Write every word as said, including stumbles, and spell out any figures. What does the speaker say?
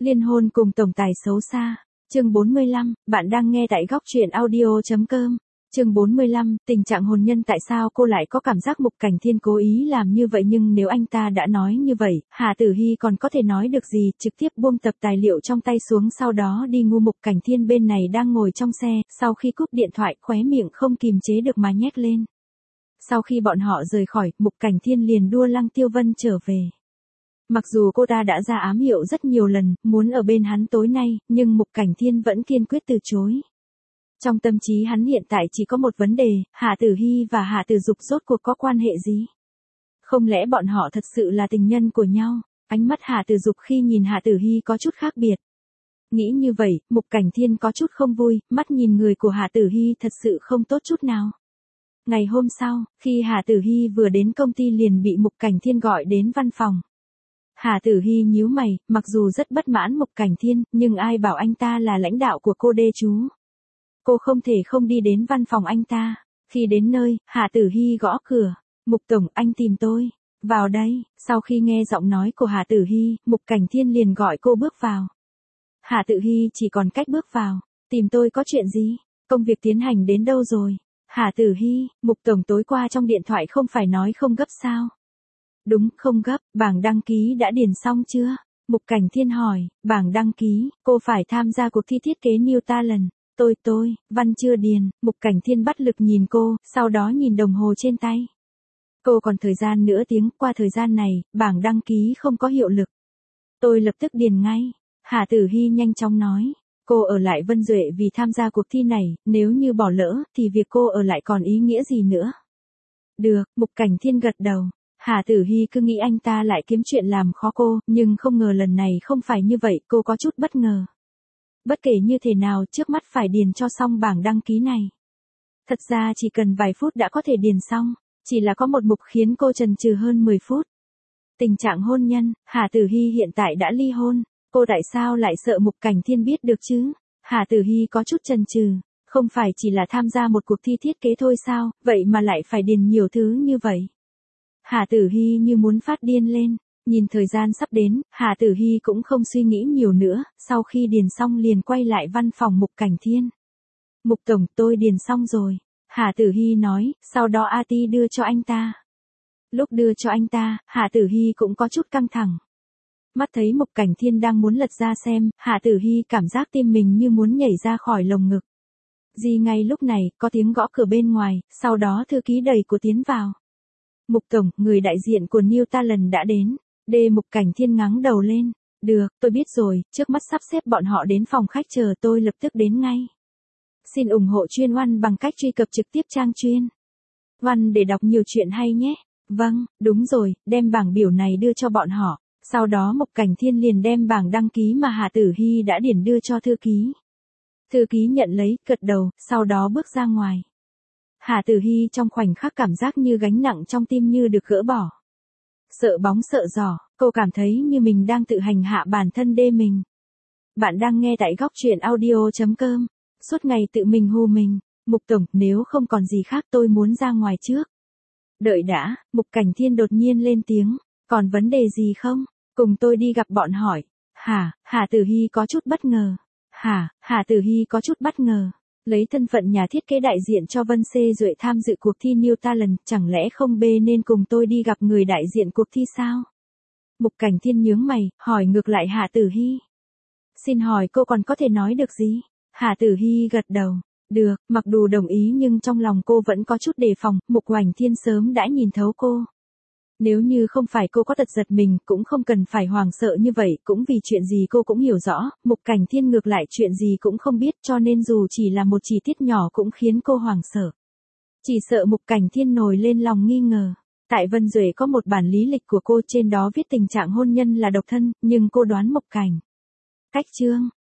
Liên hôn cùng tổng tài xấu xa. Chương bốn mươi lăm, bạn đang nghe tại góc truyện audio.com. Chương bốn mươi lăm, tình trạng hôn nhân. Tại sao cô lại có cảm giác Mục Cảnh Thiên cố ý làm như vậy? Nhưng nếu anh ta đã nói như vậy, Hà Tử Hy còn có thể nói được gì? Trực tiếp buông tập tài liệu trong tay xuống, sau đó đi ngu. Mục Cảnh Thiên bên này đang ngồi trong xe, sau khi cúp điện thoại, khóe miệng không kìm chế được mà nhếch lên. Sau khi bọn họ rời khỏi, Mục Cảnh Thiên liền đua Lăng Tiêu Vân trở về. Mặc dù cô ta đã ra ám hiệu rất nhiều lần, muốn ở bên hắn tối nay, nhưng Mục Cảnh Thiên vẫn kiên quyết từ chối. Trong tâm trí hắn hiện tại chỉ có một vấn đề, Hà Tử Hy và Hà Tử Dục rốt cuộc có quan hệ gì? Không lẽ bọn họ thật sự là tình nhân của nhau? Ánh mắt Hà Tử Dục khi nhìn Hà Tử Hy có chút khác biệt. Nghĩ như vậy, Mục Cảnh Thiên có chút không vui, mắt nhìn người của Hà Tử Hy thật sự không tốt chút nào. Ngày hôm sau, khi Hà Tử Hy vừa đến công ty liền bị Mục Cảnh Thiên gọi đến văn phòng. Hà Tử Hy nhíu mày, mặc dù rất bất mãn Mục Cảnh Thiên, nhưng ai bảo anh ta là lãnh đạo của cô đê chú. Cô không thể không đi đến văn phòng anh ta. Khi đến nơi, Hà Tử Hy gõ cửa. Mục Tổng, anh tìm tôi. Vào đây. Sau khi nghe giọng nói của Hà Tử Hy, Mục Cảnh Thiên liền gọi cô bước vào. Hà Tử Hy chỉ còn cách bước vào. Tìm tôi có chuyện gì? Công việc tiến hành đến đâu rồi? Hà Tử Hy, Mục Tổng tối qua trong điện thoại không phải nói không gấp sao? Đúng, không gấp. Bảng đăng ký đã điền xong chưa? Mục Cảnh Thiên hỏi. Bảng đăng ký, cô phải tham gia cuộc thi thiết kế New Talent. Tôi tôi, văn chưa điền. Mục Cảnh Thiên bắt lực nhìn cô, sau đó nhìn đồng hồ trên tay. Cô còn thời gian nửa tiếng, qua thời gian này, bảng đăng ký không có hiệu lực. Tôi lập tức điền ngay. Hà Tử Hy nhanh chóng nói. Cô ở lại Vân Duệ vì tham gia cuộc thi này, nếu như bỏ lỡ, thì việc cô ở lại còn ý nghĩa gì nữa? Được, Mục Cảnh Thiên gật đầu. Hà Tử Hy cứ nghĩ anh ta lại kiếm chuyện làm khó cô, nhưng không ngờ lần này không phải như vậy, cô có chút bất ngờ. Bất kể như thế nào, trước mắt phải điền cho xong bảng đăng ký này. Thật ra chỉ cần vài phút đã có thể điền xong, chỉ là có một mục khiến cô chần chừ hơn mười phút. Tình trạng hôn nhân. Hà Tử Hy hiện tại đã ly hôn, cô tại sao lại sợ Mục Cảnh Thiên biết được chứ? Hà Tử Hy có chút chần chừ, không phải chỉ là tham gia một cuộc thi thiết kế thôi sao, vậy mà lại phải điền nhiều thứ như vậy. Hà Tử Hy như muốn phát điên lên. Nhìn thời gian sắp đến, Hà Tử Hy cũng không suy nghĩ nhiều nữa, sau khi điền xong liền quay lại văn phòng Mục Cảnh Thiên. Mục Tổng, tôi điền xong rồi. Hà Tử Hy nói, sau đó a tê đưa cho anh ta. Lúc đưa cho anh ta, Hà Tử Hy cũng có chút căng thẳng. Mắt thấy Mục Cảnh Thiên đang muốn lật ra xem, Hà Tử Hy cảm giác tim mình như muốn nhảy ra khỏi lồng ngực. Gì ngay lúc này, có tiếng gõ cửa bên ngoài, sau đó thư ký đẩy của tiến vào. Mục Tổng, người đại diện của New Talent đã đến. Đê Mục Cảnh Thiên ngáng đầu lên. Được, tôi biết rồi, trước mắt sắp xếp bọn họ đến phòng khách chờ tôi lập tức đến ngay. Xin ủng hộ chuyên One bằng cách truy cập trực tiếp trang chuyên One để đọc nhiều chuyện hay nhé. Vâng, đúng rồi, đem bảng biểu này đưa cho bọn họ. Sau đó Mục Cảnh Thiên liền đem bảng đăng ký mà Hà Tử Hy đã điền đưa cho thư ký. Thư ký nhận lấy, gật đầu, sau đó bước ra ngoài. Hà Tử Hy trong khoảnh khắc cảm giác như gánh nặng trong tim như được gỡ bỏ. Sợ bóng sợ giỏ, cô cảm thấy như mình đang tự hành hạ bản thân đê mình. Bạn đang nghe tại góc truyện audio.com. Suốt ngày tự mình hù mình. Mục Tổng, nếu không còn gì khác tôi muốn ra ngoài trước. Đợi đã, Mục Cảnh Thiên đột nhiên lên tiếng. Còn vấn đề gì không? Cùng tôi đi gặp bọn hỏi. Hả? Hà Tử Hy có chút bất ngờ. Hả? Hà Tử Hy có chút bất ngờ. Lấy thân phận nhà thiết kế đại diện cho Vân Xê Duệ tham dự cuộc thi New Talent, chẳng lẽ không bê nên cùng tôi đi gặp người đại diện cuộc thi sao? Mục Cảnh Thiên nhướng mày, hỏi ngược lại Hà Tử Hy. Xin hỏi cô còn có thể nói được gì? Hà Tử Hy gật đầu. Được, mặc dù đồng ý nhưng trong lòng cô vẫn có chút đề phòng, Mục Cảnh Thiên sớm đã nhìn thấu cô. Nếu như không phải cô có tật giật mình, cũng không cần phải hoảng sợ như vậy, cũng vì chuyện gì cô cũng hiểu rõ, Mục Cảnh Thiên ngược lại chuyện gì cũng không biết, cho nên dù chỉ là một chi tiết nhỏ cũng khiến cô hoảng sợ. Chỉ sợ Mục Cảnh Thiên nổi lên lòng nghi ngờ. Tại Vân Duệ có một bản lý lịch của cô, trên đó viết tình trạng hôn nhân là độc thân, nhưng cô đoán Mục Cảnh. Cách chương,